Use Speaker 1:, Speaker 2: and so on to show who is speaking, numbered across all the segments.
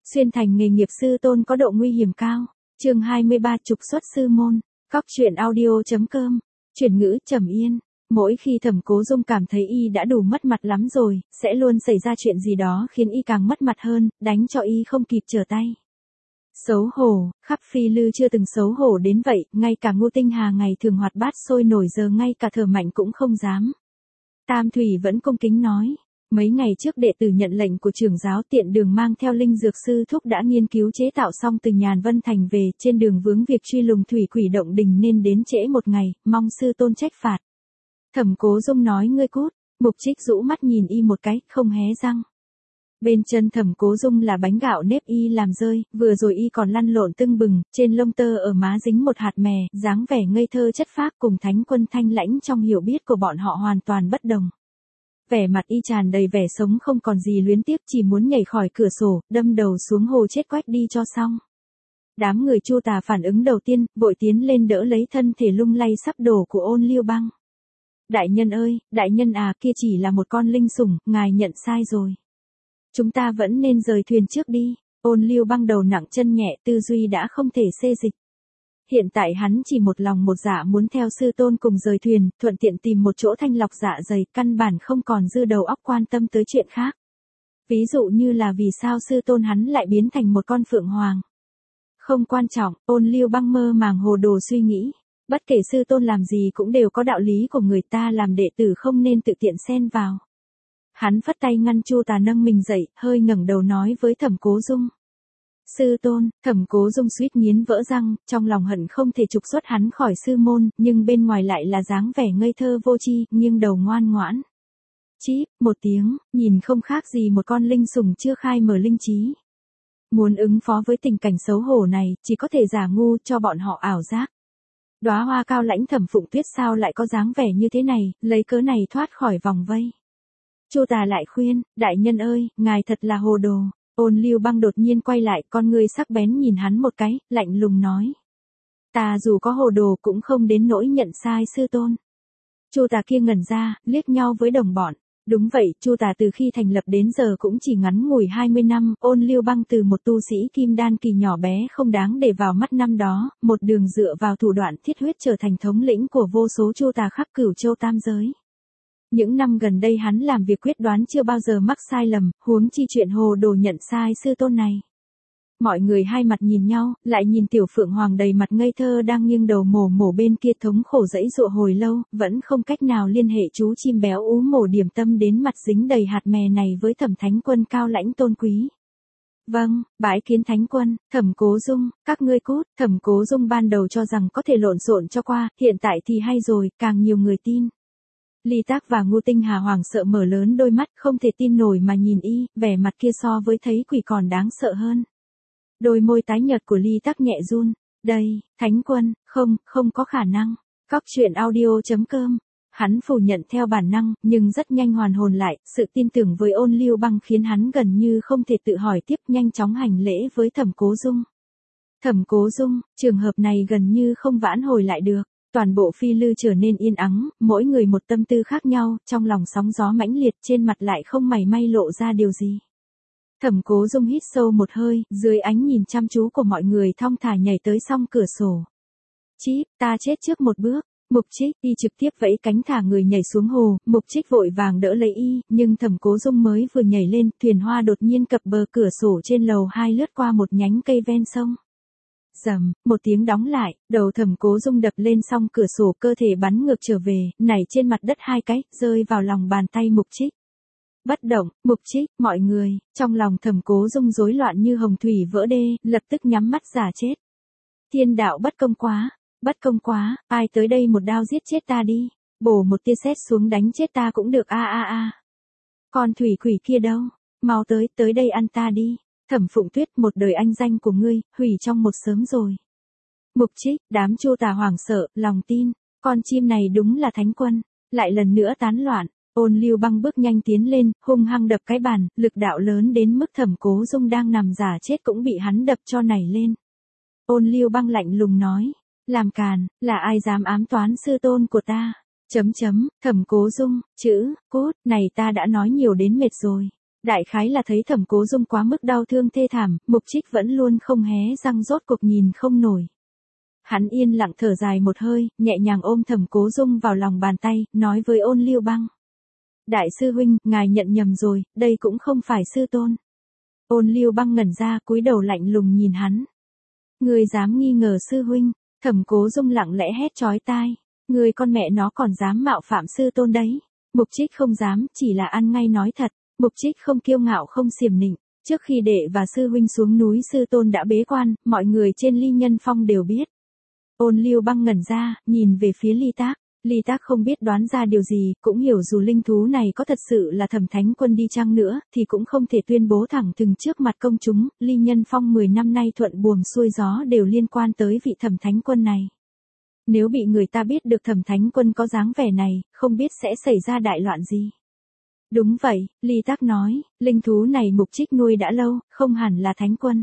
Speaker 1: Xuyên thành nghề nghiệp sư tôn có độ nguy hiểm cao. Chương 23 trục xuất sư môn. Cóc truyện audio.com. Chuyển ngữ Trầm Yên. Mỗi khi Thẩm Cố Dung cảm thấy y đã đủ mất mặt lắm rồi, sẽ luôn xảy ra chuyện gì đó khiến y càng mất mặt hơn, đánh cho y không kịp trở tay. Xấu hổ, khắp phi lư chưa từng xấu hổ đến vậy, ngay cả Ngô Tinh Hà ngày thường hoạt bát sôi nổi giờ ngay cả thở mạnh cũng không dám. Tam Thủy vẫn cung kính nói. Mấy ngày trước đệ tử nhận lệnh của trưởng giáo tiện đường mang theo linh dược sư thúc đã nghiên cứu chế tạo xong từ Nhàn Vân Thành về, trên đường vướng việc truy lùng thủy quỷ động đình nên đến trễ một ngày, mong sư tôn trách phạt. Thẩm Cố Dung nói ngươi cút, Mục Trích rũ mắt nhìn y một cái, không hé răng. Bên chân Thẩm Cố Dung là bánh gạo nếp y làm rơi, vừa rồi y còn lăn lộn tưng bừng, trên lông tơ ở má dính một hạt mè, dáng vẻ ngây thơ chất phác cùng Thánh Quân thanh lãnh trong hiểu biết của bọn họ hoàn toàn bất đồng. Vẻ mặt y tràn đầy vẻ sống không còn gì luyến tiếc, chỉ muốn nhảy khỏi cửa sổ, đâm đầu xuống hồ chết quách đi cho xong. Đám người Chu Tà phản ứng đầu tiên, vội tiến lên đỡ lấy thân thể lung lay sắp đổ của Ôn Liêu Băng. Đại nhân ơi, đại nhân à, kia chỉ là một con linh sủng, ngài nhận sai rồi. Chúng ta vẫn nên rời thuyền trước đi. Ôn Liêu Băng đầu nặng chân nhẹ, tư duy đã không thể xê dịch. Hiện tại hắn chỉ một lòng một dạ muốn theo sư tôn cùng rời thuyền, thuận tiện tìm một chỗ thanh lọc dạ dày, căn bản không còn dư đầu óc quan tâm tới chuyện khác. Ví dụ như là vì sao sư tôn hắn lại biến thành một con phượng hoàng. Không quan trọng, Ôn Liêu Băng mơ màng hồ đồ suy nghĩ. Bất kể sư tôn làm gì cũng đều có đạo lý của người ta, làm đệ tử không nên tự tiện xen vào. Hắn phất tay ngăn Chu Tà nâng mình dậy, hơi ngẩng đầu nói với Thẩm Cố Dung. Sư tôn, Thẩm Cố Dung suýt nghiến vỡ răng, trong lòng hận không thể trục xuất hắn khỏi sư môn, nhưng bên ngoài lại là dáng vẻ ngây thơ vô tri, nghiêng đầu ngoan ngoãn. Chíp, một tiếng, nhìn không khác gì một con linh sủng chưa khai mở linh trí. Muốn ứng phó với tình cảnh xấu hổ này, chỉ có thể giả ngu cho bọn họ ảo giác. Đóa hoa cao lãnh Thẩm Phụng Tuyết sao lại có dáng vẻ như thế này, lấy cớ này thoát khỏi vòng vây. Chu Tà lại khuyên, đại nhân ơi, ngài thật là hồ đồ. Ôn Liêu Băng đột nhiên quay lại, con ngươi sắc bén nhìn hắn một cái, lạnh lùng nói. Ta dù có hồ đồ cũng không đến nỗi nhận sai sư tôn. Chu Tà kia ngẩn ra, liếc nhau với đồng bọn. Đúng vậy, Chu Tà từ khi thành lập đến giờ cũng chỉ ngắn ngủi 20 năm, Ôn Liêu Băng từ một tu sĩ kim đan kỳ nhỏ bé không đáng để vào mắt năm đó, một đường dựa vào thủ đoạn thiết huyết trở thành thống lĩnh của vô số Chu Tà khắp Cửu Châu tam giới. Những năm gần đây hắn làm việc quyết đoán chưa bao giờ mắc sai lầm, huống chi chuyện hồ đồ nhận sai sư tôn này. Mọi người hai mặt nhìn nhau, lại nhìn tiểu phượng hoàng đầy mặt ngây thơ đang nghiêng đầu mổ mổ bên kia thống khổ dẫy dụa hồi lâu, vẫn không cách nào liên hệ chú chim béo ú mổ điểm tâm đến mặt dính đầy hạt mè này với Thẩm Thánh Quân cao lãnh tôn quý. Vâng, bái kiến Thánh Quân. Thẩm Cố Dung, các ngươi cút. Thẩm Cố Dung ban đầu cho rằng có thể lộn xộn cho qua, hiện tại thì hay rồi, càng nhiều người tin. Ly Tác và Ngô Tinh Hà hoảng sợ mở lớn đôi mắt, không thể tin nổi mà nhìn y, vẻ mặt kia so với thấy quỷ còn đáng sợ hơn. Đôi môi tái nhợt của Ly Tác nhẹ run. Đây, Thánh Quân, không có khả năng. Cóc truyện audio.com. Hắn phủ nhận theo bản năng, nhưng rất nhanh hoàn hồn lại, sự tin tưởng với Ôn Liêu Băng khiến hắn gần như không thể tự hỏi tiếp, nhanh chóng hành lễ với Thẩm Cố Dung. Thẩm Cố Dung, trường hợp này gần như không vãn hồi lại được. Toàn bộ phi lư trở nên yên ắng, mỗi người một tâm tư khác nhau, trong lòng sóng gió mãnh liệt, trên mặt lại không mảy may lộ ra điều gì. Thẩm Cố Dung hít sâu một hơi, dưới ánh nhìn chăm chú của mọi người thong thả nhảy tới song cửa sổ. Chíp, ta chết trước một bước. Mục Trích, y trực tiếp vẫy cánh thả người nhảy xuống hồ, Mục Trích vội vàng đỡ lấy y, nhưng Thẩm Cố Dung mới vừa nhảy lên, thuyền hoa đột nhiên cập bờ cửa sổ trên lầu 2 lướt qua một nhánh cây ven sông. Rầm, một tiếng đóng lại, đầu Thẩm Cố Dung đập lên song cửa sổ, cơ thể bắn ngược trở về, nảy trên mặt đất hai cái, rơi vào lòng bàn tay Mục Trích. Bất động, Mục Trích, mọi người, trong lòng Thẩm Cố Dung rối loạn như hồng thủy vỡ đê, lập tức nhắm mắt giả chết. Thiên đạo bất công quá, ai tới đây một đao giết chết ta đi, bổ một tia sét xuống đánh chết ta cũng được a. Con thủy quỷ kia đâu, mau tới đây ăn ta đi. Thẩm Phụng Tuyết, một đời anh danh của ngươi, hủy trong một sớm rồi. Mục Trích, đám Chu Tà hoảng sợ, lòng tin, con chim này đúng là Thánh Quân, lại lần nữa tán loạn. Ôn Liêu Băng bước nhanh tiến lên, hung hăng đập cái bàn, lực đạo lớn đến mức Thẩm Cố Dung đang nằm giả chết cũng bị hắn đập cho nảy lên. Ôn Liêu Băng lạnh lùng nói, làm càn, là ai dám ám toán sư tôn của ta? Thẩm Cố Dung, chữ, cốt, này ta đã nói nhiều đến mệt rồi. Đại khái là thấy Thẩm Cố Dung quá mức đau thương thê thảm, Mục Trích vẫn luôn không hé răng, rốt cuộc nhìn không nổi. Hắn yên lặng thở dài một hơi, nhẹ nhàng ôm Thẩm Cố Dung vào lòng bàn tay, nói với Ôn Lưu Băng. Đại sư huynh, ngài nhận nhầm rồi, đây cũng không phải sư tôn. Ôn Lưu Băng ngẩn ra, cúi đầu lạnh lùng nhìn hắn. Ngươi dám nghi ngờ sư huynh? Thẩm Cố Dung lặng lẽ hét chói tai. Ngươi con mẹ nó còn dám mạo phạm sư tôn đấy. Mục Trích không dám, chỉ là ăn ngay nói thật. Mục Trích không kiêu ngạo không xiểm nịnh. Trước khi đệ và sư huynh xuống núi, sư tôn đã bế quan, mọi người trên Ly Nhân Phong đều biết. Ôn Lưu Băng ngẩn ra, nhìn về phía Ly Tác. Ly Tác không biết đoán ra điều gì, cũng hiểu dù linh thú này có thật sự là Thẩm Thánh Quân đi chăng nữa, thì cũng không thể tuyên bố thẳng thừng trước mặt công chúng. Ly Nhân Phong 10 năm nay thuận buồm xuôi gió đều liên quan tới vị Thẩm Thánh Quân này. Nếu bị người ta biết được Thẩm Thánh Quân có dáng vẻ này, không biết sẽ xảy ra đại loạn gì. Đúng vậy, Ly Tác nói, linh thú này Mục Trích nuôi đã lâu, không hẳn là Thánh Quân.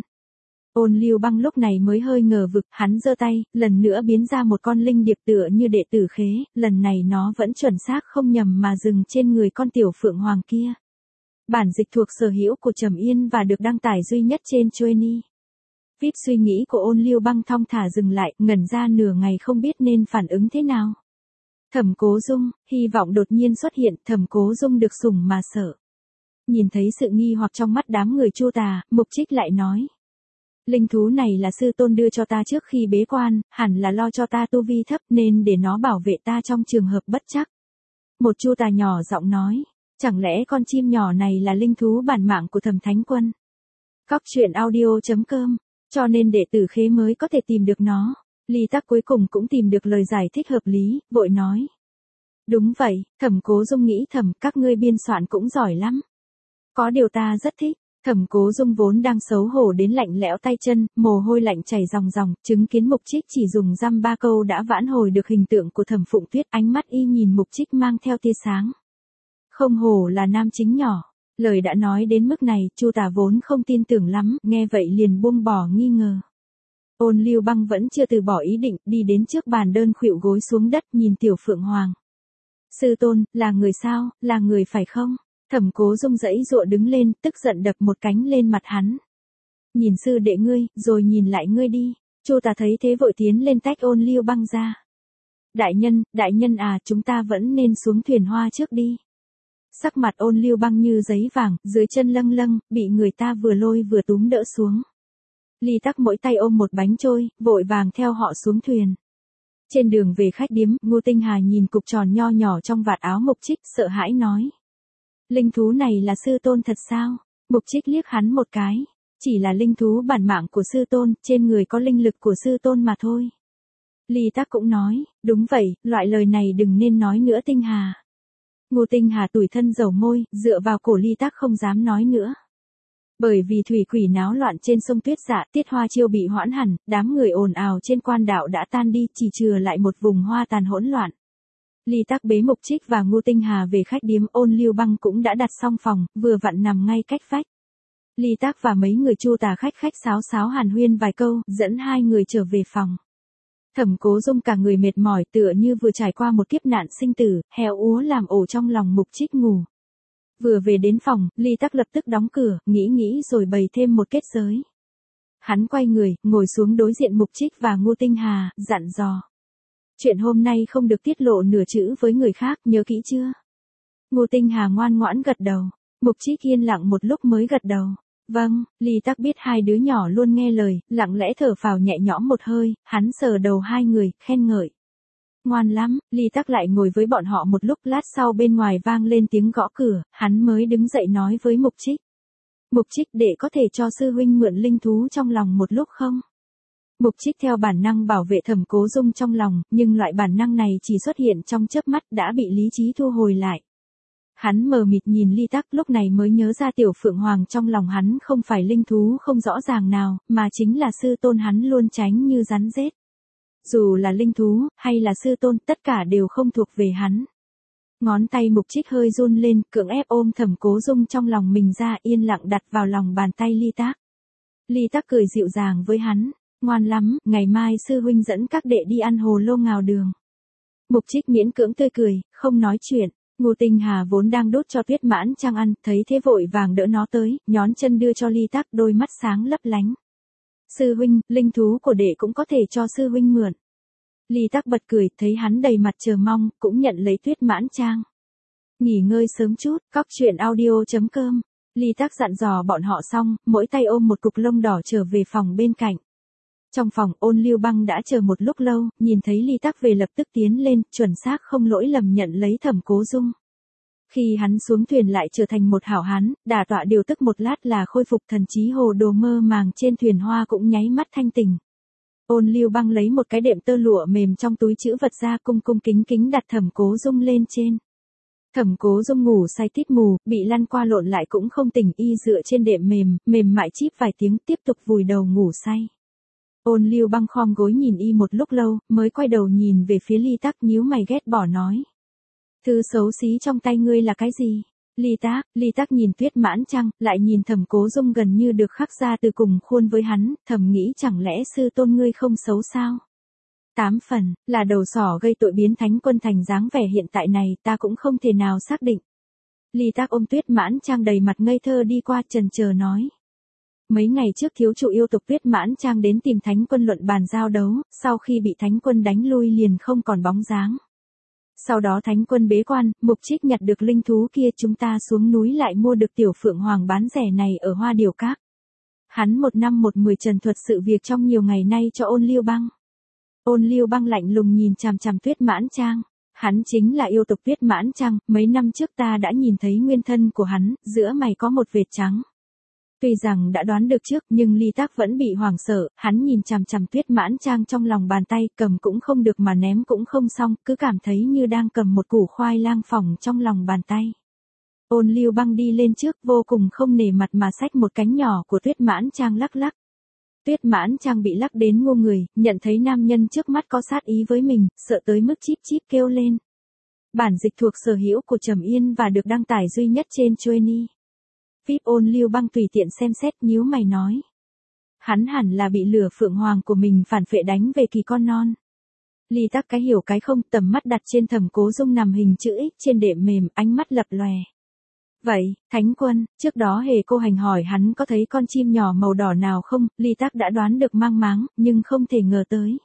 Speaker 1: Ôn Lưu Băng lúc này mới hơi ngờ vực, hắn giơ tay, lần nữa biến ra một con linh điệp tựa như đệ tử khế, lần này nó vẫn chuẩn xác không nhầm mà dừng trên người con tiểu phượng hoàng kia. Bản dịch thuộc sở hữu của Trầm Yên và được đăng tải duy nhất trên Joenie. Vip suy nghĩ của Ôn Lưu Băng thong thả dừng lại, ngẩn ra nửa ngày không biết nên phản ứng thế nào. Thẩm Cố Dung, hy vọng đột nhiên xuất hiện, Thẩm Cố Dung được sủng mà sợ. Nhìn thấy sự nghi hoặc trong mắt đám người Chu Tà, Mục Trích lại nói. Linh thú này là sư tôn đưa cho ta trước khi bế quan, hẳn là lo cho ta tu vi thấp nên để nó bảo vệ ta trong trường hợp bất trắc. Một Chu Tà nhỏ giọng nói, chẳng lẽ con chim nhỏ này là linh thú bản mạng của Thẩm Thánh Quân? Cóc truyện audio.com, cho nên đệ tử khế mới có thể tìm được nó. Ly Tác cuối cùng cũng tìm được lời giải thích hợp lý, vội nói. Đúng vậy, Thẩm Cố Dung nghĩ thầm, các ngươi biên soạn cũng giỏi lắm. Có điều ta rất thích. Thẩm Cố Dung vốn đang xấu hổ đến lạnh lẽo tay chân, mồ hôi lạnh chảy ròng ròng, chứng kiến Mục Trích chỉ dùng dăm ba câu đã vãn hồi được hình tượng của Thẩm Phụng Tuyết, ánh mắt y nhìn Mục Trích mang theo tia sáng. Không hổ là nam chính nhỏ. Lời đã nói đến mức này, Chu Tà vốn không tin tưởng lắm, nghe vậy liền buông bỏ nghi ngờ. Ôn Lưu Băng vẫn chưa từ bỏ ý định, đi đến trước bàn đơn khuỵu gối xuống đất nhìn tiểu phượng hoàng. Sư tôn, là người sao, là người phải không? Thẩm Cố Dung giãy giụa đứng lên, tức giận đập một cánh lên mặt hắn. Nhìn sư đệ ngươi, rồi nhìn lại ngươi đi. Chu Tà thấy thế vội tiến lên tách Ôn Lưu Băng ra. Đại nhân à, chúng ta vẫn nên xuống thuyền hoa trước đi. Sắc mặt Ôn Lưu Băng như giấy vàng, dưới chân lâng lâng, bị người ta vừa lôi vừa túm đỡ xuống. Ly Tác mỗi tay ôm một bánh trôi, vội vàng theo họ xuống thuyền. Trên đường về khách điếm, Ngô Tinh Hà nhìn cục tròn nho nhỏ trong vạt áo Mục Trích, sợ hãi nói. Linh thú này là sư tôn thật sao? Mục Trích liếc hắn một cái. Chỉ là linh thú bản mạng của sư tôn, trên người có linh lực của sư tôn mà thôi. Ly Tác cũng nói, đúng vậy, loại lời này đừng nên nói nữa Tinh Hà. Ngô Tinh Hà tủi thân dầu môi, dựa vào cổ Ly Tác không dám nói nữa. Bởi vì thủy quỷ náo loạn trên sông Tuyết Dạ, tiết hoa chiêu bị hoãn hẳn, đám người ồn ào trên quan đạo đã tan đi, chỉ chừa lại một vùng hoa tàn hỗn loạn. Ly Tác bế Mục Trích và Ngô Tinh Hà về khách điếm, Ôn Lưu Băng cũng đã đặt xong phòng, vừa vặn nằm ngay cách vách. Ly Tác và mấy người Chu Tà khách sáo sáo hàn huyên vài câu, dẫn hai người trở về phòng. Thẩm Cố Dung cả người mệt mỏi tựa như vừa trải qua một kiếp nạn sinh tử, heo úa làm ổ trong lòng Mục Trích ngủ. Vừa về đến phòng, Ly Tác lập tức đóng cửa, nghĩ rồi bày thêm một kết giới. Hắn quay người, ngồi xuống đối diện Mục Trích và Ngô Tinh Hà, dặn dò. Chuyện hôm nay không được tiết lộ nửa chữ với người khác, nhớ kỹ chưa? Ngô Tinh Hà ngoan ngoãn gật đầu. Mục Trích yên lặng một lúc mới gật đầu. Vâng, Ly Tác biết hai đứa nhỏ luôn nghe lời, lặng lẽ thở phào nhẹ nhõm một hơi, hắn sờ đầu hai người, khen ngợi. Ngoan lắm, Ly Tác lại ngồi với bọn họ một lúc, lát sau bên ngoài vang lên tiếng gõ cửa, hắn mới đứng dậy nói với Mục Trích. Mục Trích, để có thể cho sư huynh mượn linh thú trong lòng một lúc không? Mục Trích theo bản năng bảo vệ Thẩm Cố Dung trong lòng, nhưng loại bản năng này chỉ xuất hiện trong chớp mắt đã bị lý trí thu hồi lại. Hắn mờ mịt nhìn Ly Tác, lúc này mới nhớ ra tiểu phượng hoàng trong lòng hắn không phải linh thú không rõ ràng nào, mà chính là sư tôn hắn luôn tránh như rắn rết. Dù là linh thú, hay là sư tôn, tất cả đều không thuộc về hắn. Ngón tay Mục Trích hơi run lên, cưỡng ép ôm Thẩm Cố Dung trong lòng mình ra, yên lặng đặt vào lòng bàn tay Ly Tác. Ly Tác cười dịu dàng với hắn. Ngoan lắm, ngày mai sư huynh dẫn các đệ đi ăn hồ lô ngào đường. Mục Trích miễn cưỡng tươi cười, không nói chuyện. Ngô Tinh Hà vốn đang đút cho Tuyết Mãn Trang ăn, thấy thế vội vàng đỡ nó tới, nhón chân đưa cho Ly Tắc, đôi mắt sáng lấp lánh. Sư huynh, linh thú của đệ cũng có thể cho sư huynh mượn. Ly Tắc bật cười, thấy hắn đầy mặt chờ mong, cũng nhận lấy Tuyết Mãn Trang. Nghỉ ngơi sớm chút, cóc truyện audio.com. Ly Tắc dặn dò bọn họ xong, mỗi tay ôm một cục lông đỏ trở về phòng bên cạnh. Trong phòng, Ôn Lưu Băng đã chờ một lúc lâu, nhìn thấy Ly Tắc về lập tức tiến lên, chuẩn xác không lỗi lầm nhận lấy Thẩm Cố Dung. Khi hắn xuống thuyền lại trở thành một hảo hán, đả tọa điều tức một lát là khôi phục thần trí hồ đồ mơ màng trên thuyền hoa cũng nháy mắt thanh tỉnh. Ôn Lưu Băng lấy một cái đệm tơ lụa mềm trong túi trữ vật ra cung cung kính kính đặt Thẩm Cố Dung lên trên. Thẩm Cố Dung ngủ say tít mù, bị lăn qua lộn lại cũng không tỉnh, y dựa trên đệm mềm, mềm mại chíp vài tiếng tiếp tục vùi đầu ngủ say. Ôn Lưu Băng khom gối nhìn y một lúc lâu, mới quay đầu nhìn về phía Ly Tắc, nhíu mày ghét bỏ nói. Thứ xấu xí trong tay ngươi là cái gì? Ly Tắc nhìn Tuyết Mãn Trang, lại nhìn Thẩm Cố Dung gần như được khắc ra từ cùng khuôn với hắn, thầm nghĩ chẳng lẽ sư tôn ngươi không xấu sao? 8 phần, là đầu sỏ gây tội biến Thánh Quân thành dáng vẻ hiện tại này, ta cũng không thể nào xác định. Ly Tắc ôm Tuyết Mãn Trang đầy mặt ngây thơ đi qua, chần chờ nói. Mấy ngày trước thiếu chủ yêu tộc Tuyết Mãn Trang đến tìm Thánh Quân luận bàn giao đấu, sau khi bị Thánh Quân đánh lui liền không còn bóng dáng. Sau đó Thánh Quân bế quan, Mục Trích nhặt được linh thú kia, chúng ta xuống núi lại mua được tiểu phượng hoàng bán rẻ này ở Hoa Điểu Các. Hắn 1 năm 1 trần thuật sự việc trong nhiều ngày nay cho Ôn Lưu Băng. Ôn Lưu Băng lạnh lùng nhìn chằm chằm Tuyết Mãn Trang. Hắn chính là yêu tộc Tuyết Mãn Trang, mấy năm trước ta đã nhìn thấy nguyên thân của hắn, giữa mày có một vệt trắng. Tuy rằng đã đoán được trước, nhưng Ly Tắc vẫn bị hoảng sợ, hắn nhìn chằm chằm Tuyết Mãn Trang trong lòng bàn tay, cầm cũng không được mà ném cũng không xong, cứ cảm thấy như đang cầm một củ khoai lang phỏng trong lòng bàn tay. Ôn Lưu Băng đi lên trước, vô cùng không nể mặt mà xách một cánh nhỏ của Tuyết Mãn Trang lắc lắc. Tuyết Mãn Trang bị lắc đến ngô người, nhận thấy nam nhân trước mắt có sát ý với mình, sợ tới mức chíp chíp kêu lên. Bản dịch thuộc sở hữu của Trầm Yên và được đăng tải duy nhất trên Joenie. VIP. Ôn Lưu Băng tùy tiện xem xét, nhíu mày nói. Hắn hẳn là bị lửa phượng hoàng của mình phản phệ đánh về kỳ con non. Ly Tắc cái hiểu cái không, tầm mắt đặt trên Thẩm Cố Dung nằm hình chữ X trên đệm mềm, ánh mắt lập lòe. Vậy, Thánh Quân, trước đó Hề Cô Hành hỏi hắn có thấy con chim nhỏ màu đỏ nào không, Ly Tắc đã đoán được mang máng, nhưng không thể ngờ tới.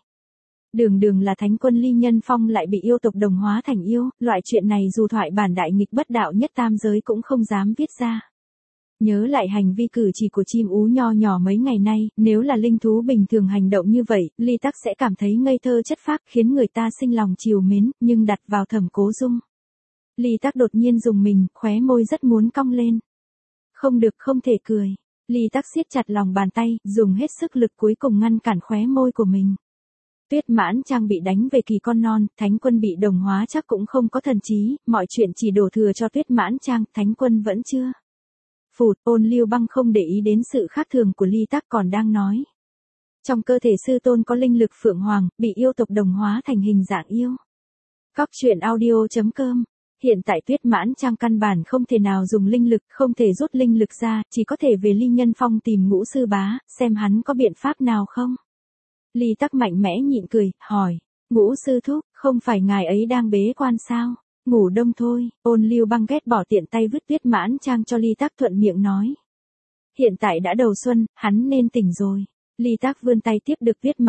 Speaker 1: Đường là Thánh Quân Ly Nhân Phong lại bị yêu tộc đồng hóa thành yêu, loại chuyện này dù thoại bản đại nghịch bất đạo nhất tam giới cũng không dám viết ra. Nhớ lại hành vi cử chỉ của chim ú nho nhỏ mấy ngày nay, nếu là linh thú bình thường hành động như vậy, Ly Tắc sẽ cảm thấy ngây thơ chất phác khiến người ta sinh lòng trìu mến, nhưng đặt vào Thẩm Cố Dung. Ly Tắc đột nhiên dùng mình, khóe môi rất muốn cong lên. Không được, không thể cười. Ly Tắc siết chặt lòng bàn tay, dùng hết sức lực cuối cùng ngăn cản khóe môi của mình. Tuyết Mãn Trang bị đánh về kỳ con non, Thánh Quân bị đồng hóa chắc cũng không có thần trí, mọi chuyện chỉ đổ thừa cho Tuyết Mãn Trang, Thánh Quân vẫn chưa. Phụt. Ôn Lưu Băng không để ý đến sự khác thường của Ly Tắc, còn đang nói. Trong cơ thể sư tôn có linh lực phượng hoàng, bị yêu tộc đồng hóa thành hình dạng yêu. Cóc truyện audio.com. Hiện tại Tuyết Mãn Trang căn bản không thể nào dùng linh lực, không thể rút linh lực ra, chỉ có thể về Ly Nhân Phong tìm Ngũ sư bá, xem hắn có biện pháp nào không. Ly Tắc mạnh mẽ nhịn cười, hỏi. Ngũ sư thúc, không phải ngài ấy đang bế quan sao? Ngủ đông thôi. Ôn Lưu Băng ghét bỏ tiện tay vứt Tuyết Mãn Trang cho Ly Tắc, thuận miệng nói. Hiện tại đã đầu xuân, hắn nên tỉnh rồi. Ly Tắc vươn tay tiếp được Tuyết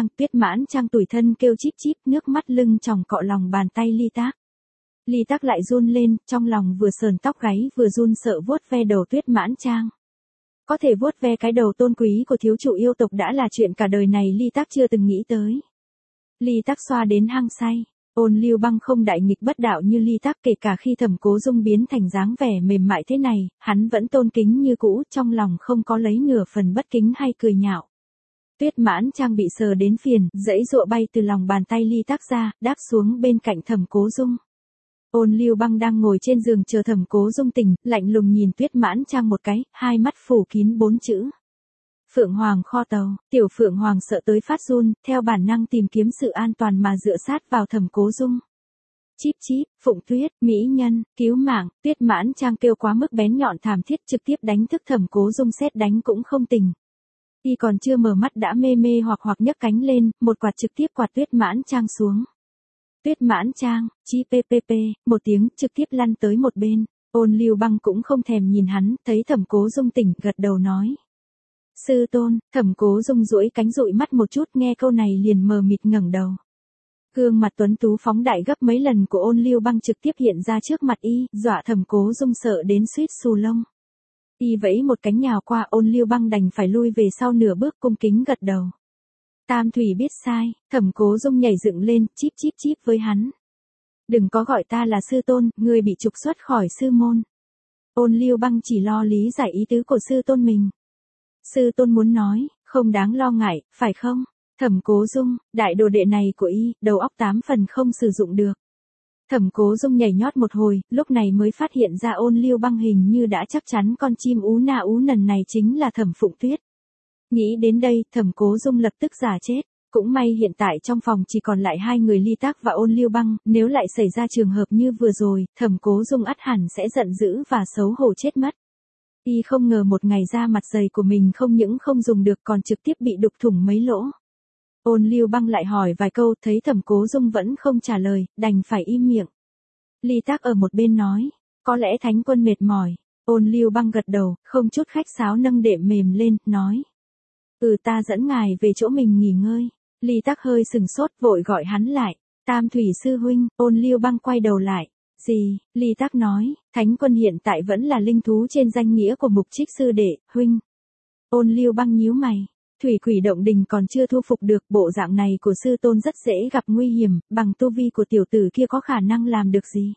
Speaker 1: Mãn Trang tủi thân kêu chíp chíp, nước mắt lưng tròng cọ lòng bàn tay Ly Tắc. Ly Tắc lại run lên, trong lòng vừa sờn tóc gáy vừa run sợ vuốt ve đầu Tuyết Mãn Trang. Có thể vuốt ve cái đầu tôn quý của thiếu chủ yêu tộc đã là chuyện cả đời này Ly Tắc chưa từng nghĩ tới. Ly Tắc xoa đến hăng say. Ôn Lưu Băng không đại nghịch bất đạo như Ly Tắc, kể cả khi Thẩm Cố Dung biến thành dáng vẻ mềm mại thế này, hắn vẫn tôn kính như cũ, trong lòng không có lấy nửa phần bất kính hay cười nhạo. Tuyết Mãn Trang bị sờ đến phiền, giãy giụa bay từ lòng bàn tay Ly Tắc ra, đáp xuống bên cạnh Thẩm Cố Dung. Ôn Lưu Băng đang ngồi trên giường chờ Thẩm Cố Dung tỉnh, lạnh lùng nhìn Tuyết Mãn Trang một cái, hai mắt phủ kín 4 chữ. Phượng Hoàng kho tàu. Tiểu Phượng Hoàng sợ tới phát run, theo bản năng tìm kiếm sự an toàn mà dựa sát vào Thẩm Cố Dung. Chíp chíp. Phụng Tuyết, mỹ nhân, cứu mạng. Tuyết Mãn Trang kêu quá mức bén nhọn thảm thiết, trực tiếp đánh thức Thẩm Cố Dung, sét đánh cũng không tỉnh. Y còn chưa mở mắt đã mê mê hoặc nhấc cánh lên, một quạt trực tiếp quạt Tuyết Mãn Trang xuống. Tuyết Mãn Trang, chí ppp, một tiếng trực tiếp lăn tới một bên. Ôn Lưu Băng cũng không thèm nhìn hắn, thấy Thẩm Cố Dung tỉnh, gật đầu nói. Sư tôn. Thẩm Cố Dung duỗi cánh dụi mắt một chút, nghe câu này liền mờ mịt ngẩng đầu. Gương mặt tuấn tú phóng đại gấp mấy lần của Ôn Lưu Băng trực tiếp hiện ra trước mặt y, dọa Thẩm Cố Dung sợ đến suýt xù lông. Y vẫy một cánh nhào qua, Ôn Lưu Băng đành phải lui về sau nửa bước, cung kính gật đầu. Tam Thủy biết sai. Thẩm Cố Dung nhảy dựng lên, chíp chíp chíp với hắn. Đừng có gọi ta là sư tôn, ngươi bị trục xuất khỏi sư môn. Ôn Lưu Băng chỉ lo lý giải ý tứ của sư tôn mình. Sư tôn muốn nói, không đáng lo ngại, phải không? Thẩm Cố Dung, đại đồ đệ này của y, đầu óc 8 phần không sử dụng được. Thẩm Cố Dung nhảy nhót một hồi, lúc này mới phát hiện ra Ôn Lưu Băng hình như đã chắc chắn con chim ú na ú nần này chính là Thẩm Phụng Tuyết. Nghĩ đến đây, Thẩm Cố Dung lập tức giả chết. Cũng may hiện tại trong phòng chỉ còn lại hai người Ly Tác và Ôn Lưu Băng, nếu lại xảy ra trường hợp như vừa rồi, Thẩm Cố Dung ắt hẳn sẽ giận dữ và xấu hổ chết mất. Y không ngờ một ngày da mặt dày của mình không những không dùng được còn trực tiếp bị đục thủng mấy lỗ. Ôn Lưu Băng lại hỏi vài câu, thấy Thẩm Cố Dung vẫn không trả lời, đành phải im miệng. Ly Tác ở một bên nói, có lẽ Thánh Quân mệt mỏi. Ôn Lưu Băng gật đầu, không chút khách sáo nâng đệm mềm lên, nói. Ta dẫn ngài về chỗ mình nghỉ ngơi. Ly Tác hơi sừng sốt, vội gọi hắn lại. Tam Thủy sư huynh. Ôn Lưu Băng quay đầu lại. Gì? Ly Tác nói, Thánh Quân hiện tại vẫn là linh thú trên danh nghĩa của Mục Trích sư đệ, huynh. Ôn Lưu Băng nhíu mày. Thủy Quỷ Động Đình còn chưa thu phục được, bộ dạng này của sư tôn rất dễ gặp nguy hiểm, bằng tu vi của tiểu tử kia có khả năng làm được gì?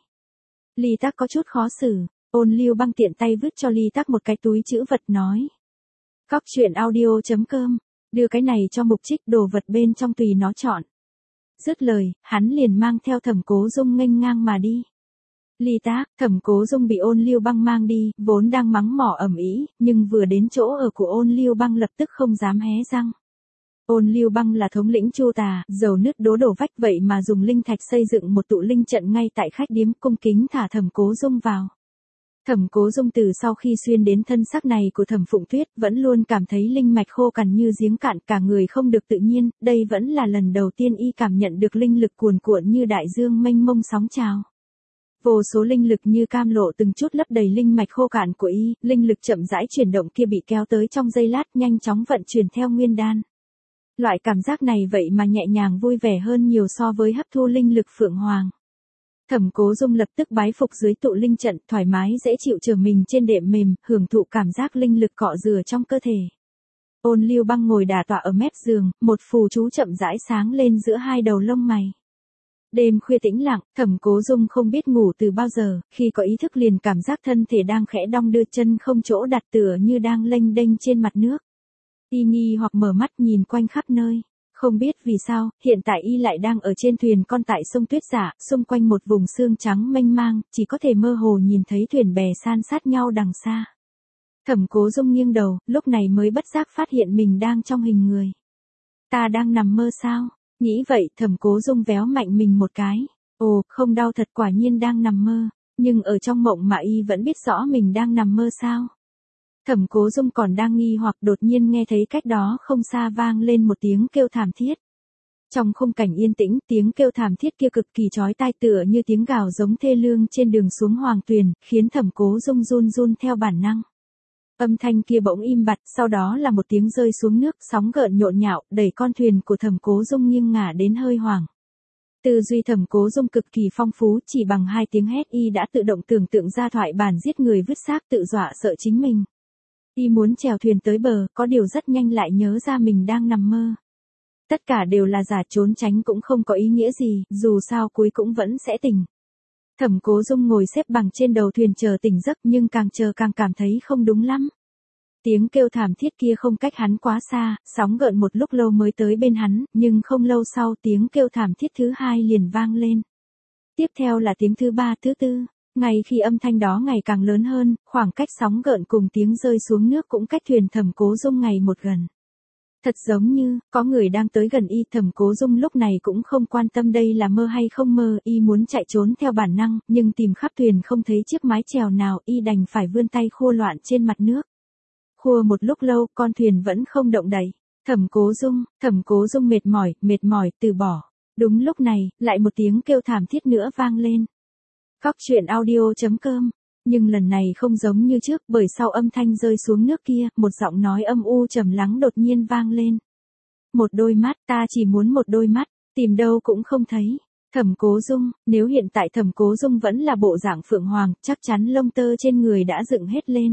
Speaker 1: Ly Tác có chút khó xử. Ôn Lưu Băng tiện tay vứt cho Ly Tác một cái túi trữ vật nói. Cóc truyện audio.com, đưa cái này cho Mục Trích, đồ vật bên trong tùy nó chọn. Dứt lời, hắn liền mang theo Thẩm Cố Dung nghênh ngang mà đi. Ly Tác, Thẩm Cố Dung bị Ôn Lưu Băng mang đi, vốn đang mắng mỏ ầm ĩ, nhưng vừa đến chỗ ở của Ôn Lưu Băng lập tức không dám hé răng. Ôn Lưu Băng là thống lĩnh Chu Tà, dầu nứt đổ vách, vậy mà dùng linh thạch xây dựng một tụ linh trận ngay tại khách điếm, cung kính thả Thẩm Cố Dung vào. Thẩm Cố Dung từ sau khi xuyên đến thân xác này của Thẩm Phụng Tuyết, vẫn luôn cảm thấy linh mạch khô cằn như giếng cạn, cả người không được tự nhiên, đây vẫn là lần đầu tiên y cảm nhận được linh lực cuồn cuộn như đại dương mênh mông sóng trào. Vô số linh lực như cam lộ từng chút lấp đầy linh mạch khô cạn của y, linh lực chậm rãi chuyển động kia bị kéo tới trong giây lát, nhanh chóng vận chuyển theo nguyên đan. Loại cảm giác này vậy mà nhẹ nhàng vui vẻ hơn nhiều so với hấp thu linh lực Phượng Hoàng. Thẩm Cố Dung lập tức bái phục dưới tụ linh trận, thoải mái dễ chịu chờ mình trên đệm mềm, hưởng thụ cảm giác linh lực cọ rửa trong cơ thể. Ôn Lưu Băng ngồi đả tọa ở mép giường, một phù chú chậm rãi sáng lên giữa hai đầu lông mày. Đêm khuya tĩnh lặng, Thẩm Cố Dung không biết ngủ từ bao giờ, khi có ý thức liền cảm giác thân thể đang khẽ đong đưa, chân không chỗ đặt, tựa như đang lênh đênh trên mặt nước. Y nghi hoặc mở mắt nhìn quanh khắp nơi. Không biết vì sao, hiện tại y lại đang ở trên thuyền con tại sông Tuyết Giả, xung quanh một vùng sương trắng mênh mang, chỉ có thể mơ hồ nhìn thấy thuyền bè san sát nhau đằng xa. Thẩm Cố Dung nghiêng đầu, lúc này mới bất giác phát hiện mình đang trong hình người. Ta đang nằm mơ sao? Nghĩ vậy, Thẩm Cố Dung véo mạnh mình một cái. Ồ, không đau thật, quả nhiên đang nằm mơ. Nhưng ở trong mộng mà y vẫn biết rõ mình đang nằm mơ sao? Thẩm Cố Dung còn đang nghi hoặc, đột nhiên nghe thấy cách đó không xa vang lên một tiếng kêu thảm thiết. Trong khung cảnh yên tĩnh, tiếng kêu thảm thiết kia cực kỳ chói tai, tựa như tiếng gào giống thê lương trên đường xuống Hoàng Tuyền, khiến Thẩm Cố Dung run run theo bản năng. Âm thanh kia bỗng im bặt, sau đó là một tiếng rơi xuống nước, sóng gợn nhộn nhạo, đẩy con thuyền của Thẩm Cố Dung nghiêng ngả đến hơi hoảng. Tư duy Thẩm Cố Dung cực kỳ phong phú, chỉ bằng 2 tiếng hét y đã tự động tưởng tượng ra thoại bản giết người vứt xác, tự dọa sợ chính mình. Y muốn chèo thuyền tới bờ, có điều rất nhanh lại nhớ ra mình đang nằm mơ. Tất cả đều là giả, trốn tránh cũng không có ý nghĩa gì, dù sao cuối cũng vẫn sẽ tỉnh. Thẩm Cố Dung ngồi xếp bằng trên đầu thuyền chờ tỉnh giấc, nhưng càng chờ càng cảm thấy không đúng lắm. Tiếng kêu thảm thiết kia không cách hắn quá xa, sóng gợn một lúc lâu mới tới bên hắn, nhưng không lâu sau tiếng kêu thảm thiết thứ 2 liền vang lên. Tiếp theo là tiếng thứ 3, thứ 4. Ngay khi âm thanh đó ngày càng lớn hơn, khoảng cách sóng gợn cùng tiếng rơi xuống nước cũng cách thuyền Thẩm Cố Dung ngày một gần. Thật giống như, có người đang tới gần y. Thẩm Cố Dung lúc này cũng không quan tâm đây là mơ hay không mơ, y muốn chạy trốn theo bản năng, nhưng tìm khắp thuyền không thấy chiếc mái chèo nào, y đành phải vươn tay khua loạn trên mặt nước. Khua một lúc lâu, con thuyền vẫn không động đậy. Thẩm Cố Dung mệt mỏi, từ bỏ. Đúng lúc này, lại một tiếng kêu thảm thiết nữa vang lên. Cóc truyện audio.com. Nhưng lần này không giống như trước, bởi sau âm thanh rơi xuống nước kia, một giọng nói âm u trầm lắng đột nhiên vang lên. Một đôi mắt, ta chỉ muốn một đôi mắt, tìm đâu cũng không thấy. Thẩm Cố Dung, nếu hiện tại Thẩm Cố Dung vẫn là bộ dạng phượng hoàng, chắc chắn lông tơ trên người đã dựng hết lên.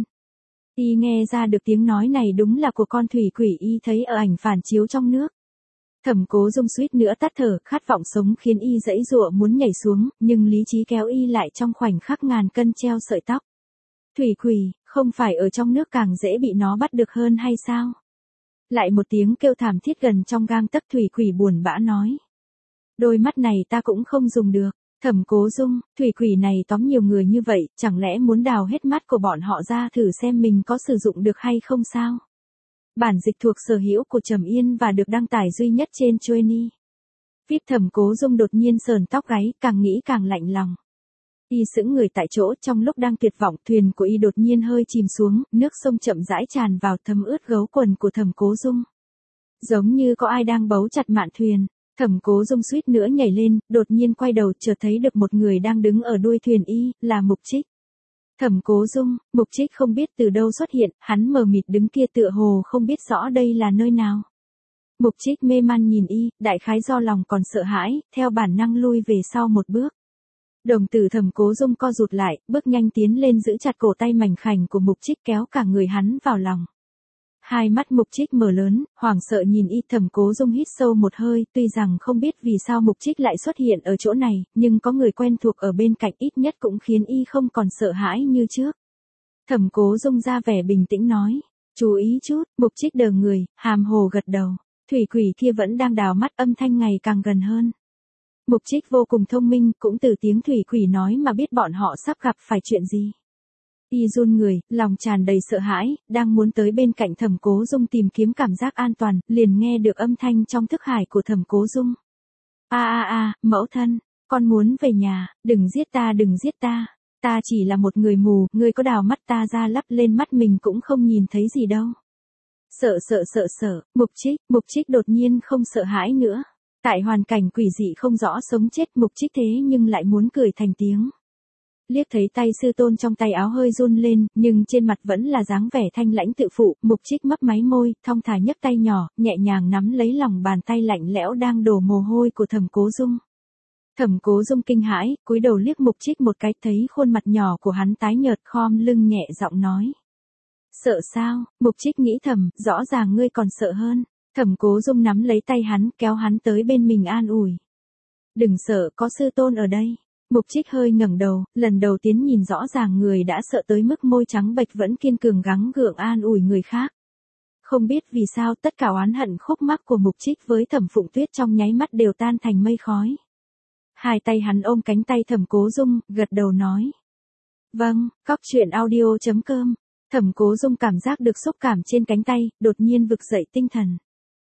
Speaker 1: Y nghe ra được tiếng nói này đúng là của con thủy quỷ y thấy ở ảnh phản chiếu trong nước. Thẩm Cố Dung suýt nữa tắt thở, khát vọng sống khiến y giãy giụa muốn nhảy xuống, nhưng lý trí kéo y lại trong khoảnh khắc ngàn cân treo sợi tóc. Thủy quỷ, không phải ở trong nước càng dễ bị nó bắt được hơn hay sao? Lại một tiếng kêu thảm thiết gần trong gang tấc, thủy quỷ buồn bã nói. Đôi mắt này ta cũng không dùng được. Thẩm Cố Dung, thủy quỷ này tóm nhiều người như vậy, chẳng lẽ muốn đào hết mắt của bọn họ ra thử xem mình có sử dụng được hay không sao? Bản dịch thuộc sở hữu của Trầm Yên và được đăng tải duy nhất trên Joenie. VIP. Thẩm Cố Dung đột nhiên sờn tóc gáy, càng nghĩ càng lạnh lòng. Y sững người tại chỗ, trong lúc đang tuyệt vọng, thuyền của y đột nhiên hơi chìm xuống, nước sông chậm rãi tràn vào thấm ướt gấu quần của Thẩm Cố Dung. Giống như có ai đang bấu chặt mạn thuyền. Thẩm Cố Dung suýt nữa nhảy lên, đột nhiên quay đầu chợt thấy được một người đang đứng ở đuôi thuyền y, là Mục Trích. Thẩm Cố Dung, Mục Trích không biết từ đâu xuất hiện, hắn mờ mịt đứng kia tựa hồ không biết rõ đây là nơi nào. Mục Trích mê man nhìn y, đại khái do lòng còn sợ hãi, theo bản năng lui về sau một bước. Đồng tử Thẩm Cố Dung co rụt lại, bước nhanh tiến lên giữ chặt cổ tay mảnh khảnh của Mục Trích kéo cả người hắn vào lòng. Hai mắt Mục Trích mở lớn, hoảng sợ nhìn y. Thẩm Cố Dung hít sâu một hơi, tuy rằng không biết vì sao Mục Trích lại xuất hiện ở chỗ này, nhưng có người quen thuộc ở bên cạnh ít nhất cũng khiến y không còn sợ hãi như trước. Thẩm Cố Dung ra vẻ bình tĩnh nói, chú ý chút. Mục Trích đờ người, hàm hồ gật đầu. Thủy quỷ kia vẫn đang đào mắt, âm thanh ngày càng gần hơn. Mục Trích vô cùng thông minh, cũng từ tiếng thủy quỷ nói mà biết bọn họ sắp gặp phải chuyện gì. Y run người, lòng tràn đầy sợ hãi, đang muốn tới bên cạnh Thẩm Cố Dung tìm kiếm cảm giác an toàn, liền nghe được âm thanh trong thức hải của Thẩm Cố Dung. Mẫu thân, con muốn về nhà, đừng giết ta, đừng giết ta. Ta chỉ là một người mù, ngươi có đào mắt ta ra lắp lên mắt mình cũng không nhìn thấy gì đâu. Sợ, Mục Trích đột nhiên không sợ hãi nữa. Tại hoàn cảnh quỷ dị không rõ sống chết, Mục Trích thế nhưng lại muốn cười thành tiếng. Liếc thấy tay sư tôn trong tay áo hơi run lên, nhưng trên mặt vẫn là dáng vẻ thanh lãnh tự phụ, Mục Trích mấp máy môi, thong thả nhấc tay nhỏ, nhẹ nhàng nắm lấy lòng bàn tay lạnh lẽo đang đổ mồ hôi của Thẩm Cố Dung. Thẩm Cố Dung kinh hãi, cúi đầu liếc Mục Trích một cái, thấy khuôn mặt nhỏ của hắn tái nhợt, khom lưng nhẹ giọng nói. Sợ sao? Mục Trích nghĩ thầm, rõ ràng ngươi còn sợ hơn. Thẩm Cố Dung nắm lấy tay hắn, kéo hắn tới bên mình an ủi. Đừng sợ, có sư tôn ở đây. Mục Trích hơi ngẩng đầu, lần đầu tiên nhìn rõ ràng người đã sợ tới mức môi trắng bệch vẫn kiên cường gắng gượng an ủi người khác. Không biết vì sao tất cả oán hận khúc mắc của Mục Trích với Thẩm Phụng Tuyết trong nháy mắt đều tan thành mây khói. Hai tay hắn ôm cánh tay Thẩm Cố Dung, gật đầu nói. Vâng, cóc truyện audio.com. Thẩm Cố Dung cảm giác được xúc cảm trên cánh tay, đột nhiên vực dậy tinh thần.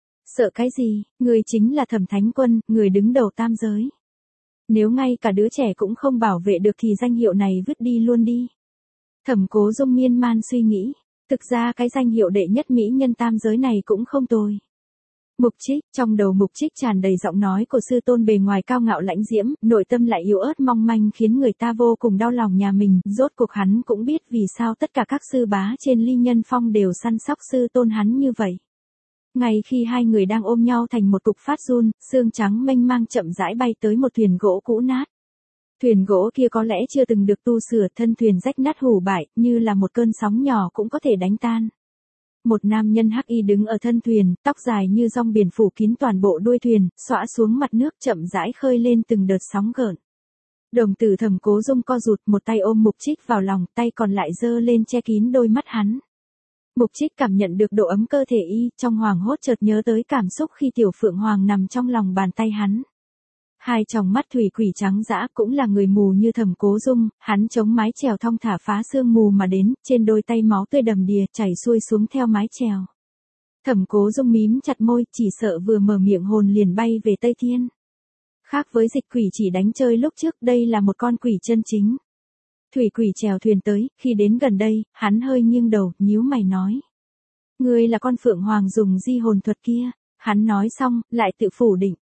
Speaker 1: Sợ cái gì, người chính là Thẩm Thánh Quân, người đứng đầu tam giới. Nếu ngay cả đứa trẻ cũng không bảo vệ được thì danh hiệu này vứt đi luôn đi. Thẩm Cố Dung miên man suy nghĩ, thực ra cái danh hiệu đệ nhất mỹ nhân tam giới này cũng không tồi. Mục Trích, trong đầu Mục Trích tràn đầy giọng nói của sư tôn bề ngoài cao ngạo lãnh diễm, nội tâm lại yếu ớt mong manh khiến người ta vô cùng đau lòng nhà mình, rốt cuộc hắn cũng biết vì sao tất cả các sư bá trên Ly Nhân Phong đều săn sóc sư tôn hắn như vậy. Ngay khi hai người đang ôm nhau thành một cục phát run, xương trắng mênh mang chậm rãi bay tới một thuyền gỗ cũ nát. Thuyền gỗ kia có lẽ chưa từng được tu sửa, thân thuyền rách nát hủ bại, như là một cơn sóng nhỏ cũng có thể đánh tan. Một nam nhân hắc y đứng ở thân thuyền, tóc dài như rong biển phủ kín toàn bộ đuôi thuyền, xõa xuống mặt nước chậm rãi khơi lên từng đợt sóng gợn. Đồng tử Thẩm Cố Dung co rụt, một tay ôm Mục Trích vào lòng, tay còn lại giơ lên che kín đôi mắt hắn. Mục Trích cảm nhận được độ ấm cơ thể y, trong hoảng hốt chợt nhớ tới cảm xúc khi Tiểu Phượng Hoàng nằm trong lòng bàn tay hắn. Hai tròng mắt thủy quỷ trắng dã, cũng là người mù như Thẩm Cố Dung, hắn chống mái chèo thong thả phá sương mù mà đến, trên đôi tay máu tươi đầm đìa chảy xuôi xuống theo mái chèo. Thẩm Cố Dung mím chặt môi, chỉ sợ vừa mở miệng hồn liền bay về Tây Thiên. Khác với dịch quỷ chỉ đánh chơi lúc trước, đây là một con quỷ chân chính. Thủy quỷ chèo thuyền tới, khi đến gần đây, hắn hơi nghiêng đầu, nhíu mày nói. Ngươi là con Phượng Hoàng dùng di hồn thuật kia. Hắn nói xong, lại tự phủ định.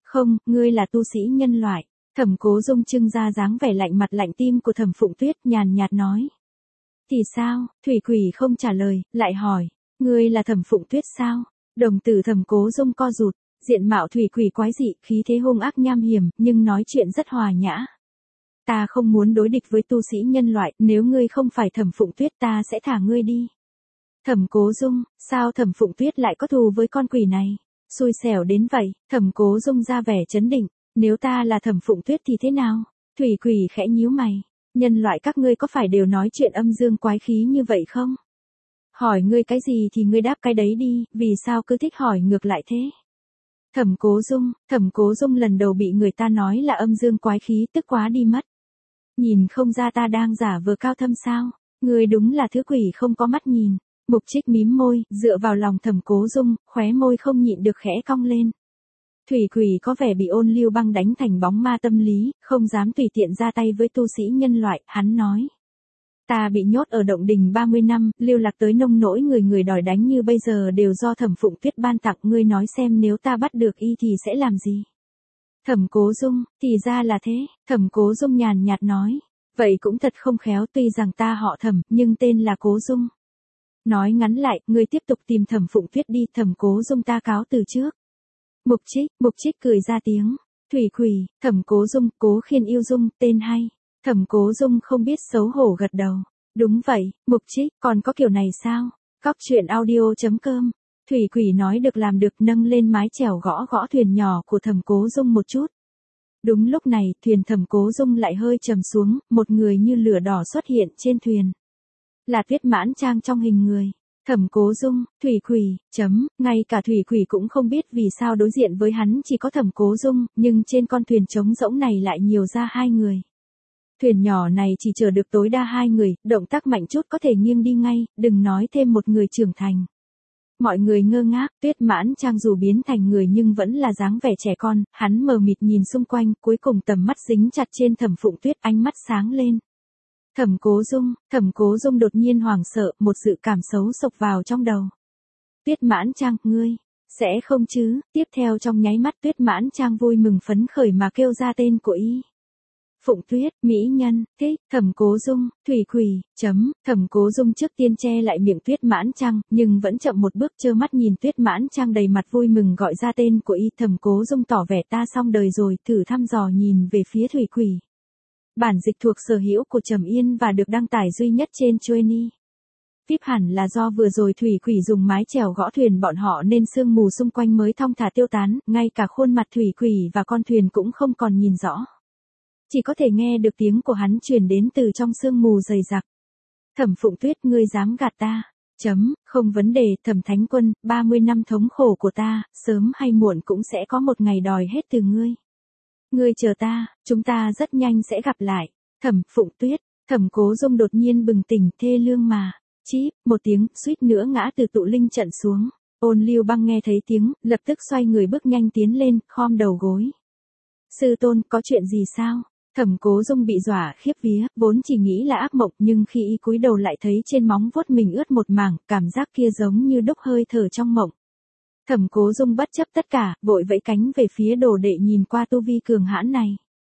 Speaker 1: Không, ngươi là tu sĩ nhân loại. Thẩm Cố Dung trưng ra dáng vẻ lạnh mặt lạnh tim của Thẩm Phụng Tuyết, nhàn nhạt nói. Thì sao? Thủy Quỷ không trả lời, lại hỏi. Ngươi là Thẩm Phụng Tuyết sao? Đồng tử Thẩm Cố Dung co rụt, diện mạo Thủy Quỷ quái dị, khí thế hung ác nham hiểm, nhưng nói chuyện rất hòa nhã. Ta không muốn đối địch với tu sĩ nhân loại, nếu ngươi không phải Thẩm Phụng Tuyết ta sẽ thả ngươi đi. Thẩm Cố Dung, sao Thẩm Phụng Tuyết lại có thù với con quỷ này? Xui xẻo đến vậy, Thẩm Cố Dung ra vẻ chấn định, nếu ta là Thẩm Phụng Tuyết thì thế nào? Thủy Quỷ khẽ nhíu mày, nhân loại các ngươi có phải đều nói chuyện âm dương quái khí như vậy không? Hỏi ngươi cái gì thì ngươi đáp cái đấy đi, vì sao cứ thích hỏi ngược lại thế? Thẩm Cố Dung lần đầu bị người ta nói là âm dương quái khí, tức quá đi mất. Nhìn không ra ta đang giả vờ cao thâm sao? Ngươi đúng là thứ quỷ không có mắt nhìn. Mục Trích mím môi, dựa vào lòng Thẩm Cố Dung, khóe môi không nhịn được khẽ cong lên. Thủy Quỷ có vẻ bị Ôn Lưu Băng đánh thành bóng ma tâm lý, không dám tùy tiện ra tay với tu sĩ nhân loại, hắn nói. Ta bị nhốt ở động đình 30 năm, lưu lạc tới nông nỗi người người đòi đánh như bây giờ đều do Thẩm Phụng Tuyết ban tặng, ngươi nói xem nếu ta bắt được y thì sẽ làm gì? Thẩm Cố Dung, thì ra là thế, Thẩm Cố Dung nhàn nhạt nói. Vậy cũng thật không khéo, tuy rằng ta họ Thẩm, nhưng tên là Cố Dung. Nói ngắn lại, ngươi tiếp tục tìm Thẩm Phụng Tuyết đi, Thẩm Cố Dung ta cáo từ trước. Mục Trích cười ra tiếng. Thủy Quỷ, Thẩm Cố Dung, Cố Khiên yêu dung, tên hay. Thẩm Cố Dung không biết xấu hổ gật đầu. Đúng vậy, Mục Trích, còn có kiểu này sao? Cóc truyện audio.com. Thủy Quỷ nói được làm được, nâng lên mái chèo gõ gõ thuyền nhỏ của Thẩm Cố Dung một chút. Đúng lúc này, thuyền Thẩm Cố Dung lại hơi trầm xuống, một người như lửa đỏ xuất hiện trên thuyền. Là Tuyết Mãn Trang trong hình người. Thẩm Cố Dung, Thủy Quỷ, ngay cả Thủy Quỷ cũng không biết vì sao đối diện với hắn chỉ có Thẩm Cố Dung, nhưng trên con thuyền trống rỗng này lại nhiều ra hai người. Thuyền nhỏ này chỉ chở được tối đa hai người, động tác mạnh chút có thể nghiêng đi ngay, đừng nói thêm một người trưởng thành. Mọi người ngơ ngác, Tuyết Mãn Trang dù biến thành người nhưng vẫn là dáng vẻ trẻ con, hắn mờ mịt nhìn xung quanh, cuối cùng tầm mắt dính chặt trên Thẩm Phụng Tuyết, ánh mắt sáng lên. Thẩm Cố Dung đột nhiên hoảng sợ, một sự cảm xấu sộc vào trong đầu. Tuyết Mãn Trang, ngươi, sẽ không chứ? Tiếp theo trong nháy mắt Tuyết Mãn Trang vui mừng phấn khởi mà kêu ra tên của y. Phụng Tuyết, mỹ nhân, thích, Thẩm Cố Dung, Thủy Quỷ, Thẩm Cố Dung trước tiên che lại miệng Tuyết Mãn Trang, nhưng vẫn chậm một bước trơ mắt nhìn Tuyết Mãn Trang đầy mặt vui mừng gọi ra tên của y. Thẩm Cố Dung tỏ vẻ ta xong đời rồi, thử thăm dò nhìn về phía Thủy Quỷ. Bản dịch thuộc sở hữu của Trầm Yên và được đăng tải duy nhất trên Joenie. Tiếp hẳn là do vừa rồi Thủy Quỷ dùng mái chèo gõ thuyền bọn họ nên sương mù xung quanh mới thong thả tiêu tán, ngay cả khuôn mặt Thủy Quỷ và con thuyền cũng không còn nhìn rõ. Chỉ có thể nghe được tiếng của hắn truyền đến từ trong sương mù dày đặc. Thẩm Phụng Tuyết, ngươi dám gạt ta? Không vấn đề, Thẩm Thánh Quân, 30 năm thống khổ của ta, sớm hay muộn cũng sẽ có một ngày đòi hết từ ngươi. Ngươi chờ ta, chúng ta rất nhanh sẽ gặp lại. Thẩm Phụng Tuyết, Thẩm Cố Dung đột nhiên bừng tỉnh, thê lương mà. Chíp, một tiếng, suýt nữa ngã từ tụ linh trận xuống. Ôn Lưu Băng nghe thấy tiếng, lập tức xoay người bước nhanh tiến lên, khom đầu gối. Sư tôn, có chuyện gì sao? Thẩm Cố Dung bị dọa khiếp vía, vốn chỉ nghĩ là ác mộng nhưng khi y cúi đầu lại thấy trên móng vuốt mình ướt một mảng, cảm giác kia giống như đúc hơi thở trong mộng. Thẩm Cố Dung bất chấp tất cả, vội vẫy cánh về phía đồ đệ nhìn qua tu vi cường hãn này.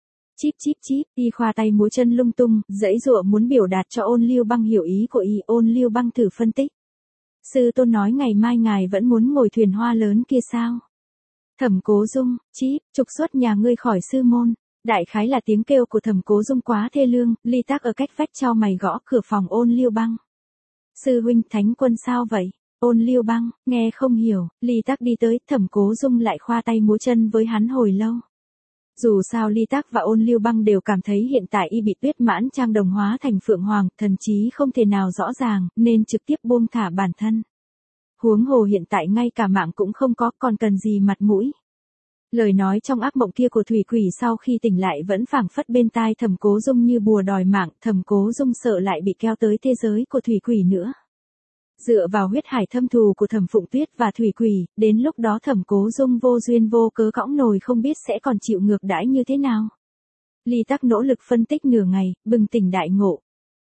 Speaker 1: Chíp, y khoa tay múa chân lung tung, giãy giụa muốn biểu đạt cho Ôn Lưu Băng hiểu ý của y. Ôn Lưu Băng thử phân tích. Sư tôn nói ngày mai ngài vẫn muốn ngồi thuyền hoa lớn kia sao? Thẩm Cố Dung, chíp, trục xuất nhà ngươi khỏi sư môn. Đại khái là tiếng kêu của Thẩm Cố Dung quá thê lương, Ly Tác ở cách vách chau mày gõ cửa phòng Ôn Lưu Băng. Sư huynh, Thánh Quân sao vậy? Ôn Lưu Băng, nghe không hiểu, Ly Tác đi tới, Thẩm Cố Dung lại khoa tay múa chân với hắn hồi lâu. Dù sao Ly Tác và Ôn Lưu Băng đều cảm thấy hiện tại y bị Tuyết Mãn Trang đồng hóa thành Phượng Hoàng, thần trí không thể nào rõ ràng, nên trực tiếp buông thả bản thân. Huống hồ hiện tại ngay cả mạng cũng không có, còn cần gì mặt mũi. Lời nói trong ác mộng kia của Thủy Quỷ sau khi tỉnh lại vẫn phảng phất bên tai Thẩm Cố Dung như bùa đòi mạng, Thẩm Cố Dung sợ lại bị kéo tới thế giới của Thủy Quỷ nữa. Dựa vào huyết hải thâm thù của Thẩm Phụng Tuyết và Thủy Quỷ, đến lúc đó Thẩm Cố Dung vô duyên vô cớ cõng nồi không biết sẽ còn chịu ngược đãi như thế nào. Ly Tác nỗ lực phân tích nửa ngày, bừng tỉnh đại ngộ.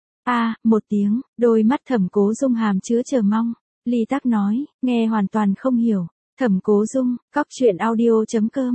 Speaker 1: Một tiếng, đôi mắt Thẩm Cố Dung hàm chứa chờ mong. Ly Tác nói, nghe hoàn toàn không hiểu. Thẩm Cố Dung, cóc truyện audio.com.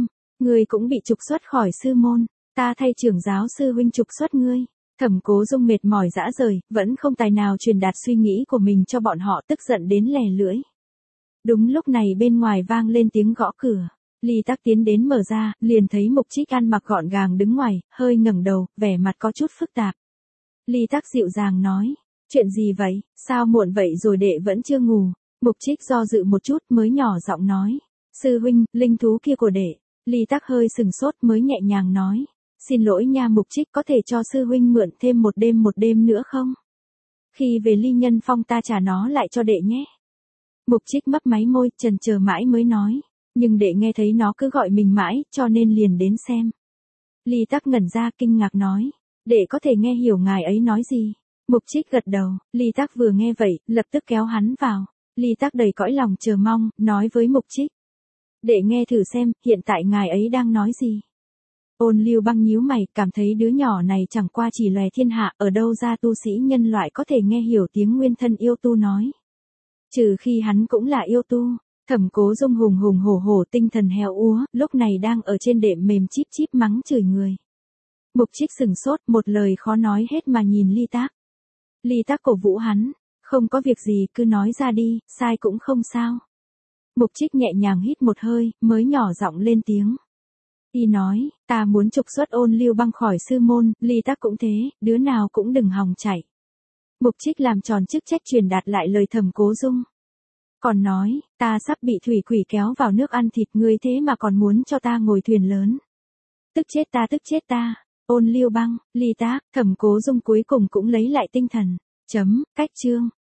Speaker 1: Ngươi cũng bị trục xuất khỏi sư môn, ta thay trưởng giáo sư huynh trục xuất ngươi. Thẩm Cố Dung mệt mỏi rã rời, vẫn không tài nào truyền đạt suy nghĩ của mình cho bọn họ, tức giận đến lè lưỡi. Đúng lúc này bên ngoài vang lên tiếng gõ cửa. Ly Tắc tiến đến mở ra, liền thấy Mục Trích ăn mặc gọn gàng đứng ngoài, hơi ngẩng đầu, vẻ mặt có chút phức tạp. Ly Tắc dịu dàng nói, chuyện gì vậy, sao muộn vậy rồi đệ vẫn chưa ngủ. Mục Trích do dự một chút mới nhỏ giọng nói, sư huynh, linh thú kia của đệ. Ly Tắc hơi sừng sốt mới nhẹ nhàng nói, xin lỗi nha Mục Trích, có thể cho sư huynh mượn thêm một đêm nữa không? Khi về Ly Nhân Phong ta trả nó lại cho đệ nhé. Mục Trích mấp máy môi, chần chờ mãi mới nói, nhưng đệ nghe thấy nó cứ gọi mình mãi, cho nên liền đến xem. Ly Tắc ngẩn ra kinh ngạc nói, đệ có thể nghe hiểu ngài ấy nói gì? Mục Trích gật đầu, Ly Tắc vừa nghe vậy, lập tức kéo hắn vào. Ly Tắc đầy cõi lòng chờ mong, nói với Mục Trích. Đệ nghe thử xem, hiện tại ngài ấy đang nói gì? Ôn Lưu Băng nhíu mày, cảm thấy đứa nhỏ này chẳng qua chỉ lòe thiên hạ, ở đâu ra tu sĩ nhân loại có thể nghe hiểu tiếng nguyên thân yêu tu nói. Trừ khi hắn cũng là yêu tu. Thẩm Cố Dung hùng hùng hổ hổ tinh thần heo úa, lúc này đang ở trên đệm mềm chíp chíp mắng chửi người. Mục Trích sừng sốt, một lời khó nói hết mà nhìn Ly Tắc. Ly Tắc cổ vũ hắn, không có việc gì cứ nói ra đi, sai cũng không sao. Mục Trích nhẹ nhàng hít một hơi, mới nhỏ giọng lên tiếng. Y nói, ta muốn trục xuất Ôn Lưu Băng khỏi sư môn, Ly Tắc cũng thế, đứa nào cũng đừng hòng chạy. Mục Trích làm tròn chức trách truyền đạt lại lời Thẩm Cố Dung. Còn nói, ta sắp bị thủy quỷ kéo vào nước ăn thịt ngươi thế mà còn muốn cho ta ngồi thuyền lớn. Tức chết ta, Ôn Lưu Băng, Ly Tắc, Thẩm Cố Dung cuối cùng cũng lấy lại tinh thần. Cách chương.